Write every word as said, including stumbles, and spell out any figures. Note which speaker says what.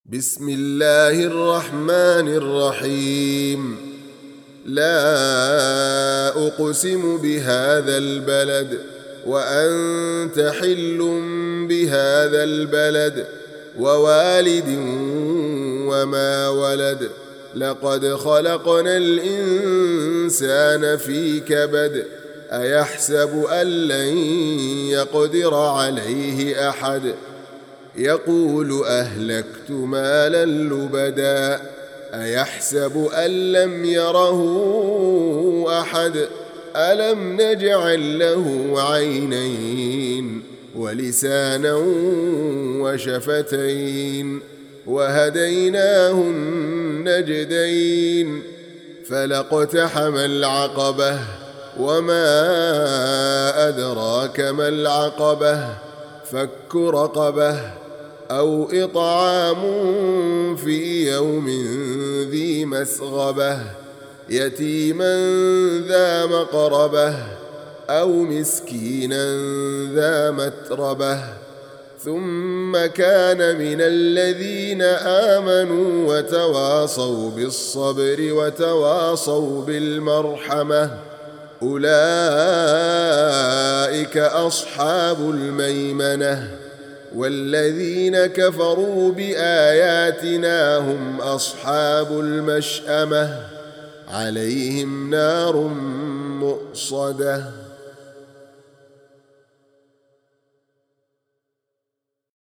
Speaker 1: بسم الله الرحمن الرحيم. لا أقسم بهذا البلد وأنت حل بهذا البلد ووالد وما ولد. لقد خلقنا الإنسان في كبد. أيحسب أن لن يقدر عليه أحد. يقول أهلكت مالا لبدا. أيحسب أن لم يره أحد. ألم نجعل له عينين ولسانا وشفتين وهديناه النجدين. فلاقتحم العقبة وما أدراك ما العقبة. فك رقبة أو إطعام في يوم ذي مسغبة يتيما ذا مقربة أو مسكينا ذا متربة. ثم كان من الذين آمنوا وتواصوا بالصبر وتواصوا بالمرحمة. أولئك أصحاب الميمنة. والذين كفروا بآياتنا هم أصحاب المشأمة. عليهم نار مؤصدة.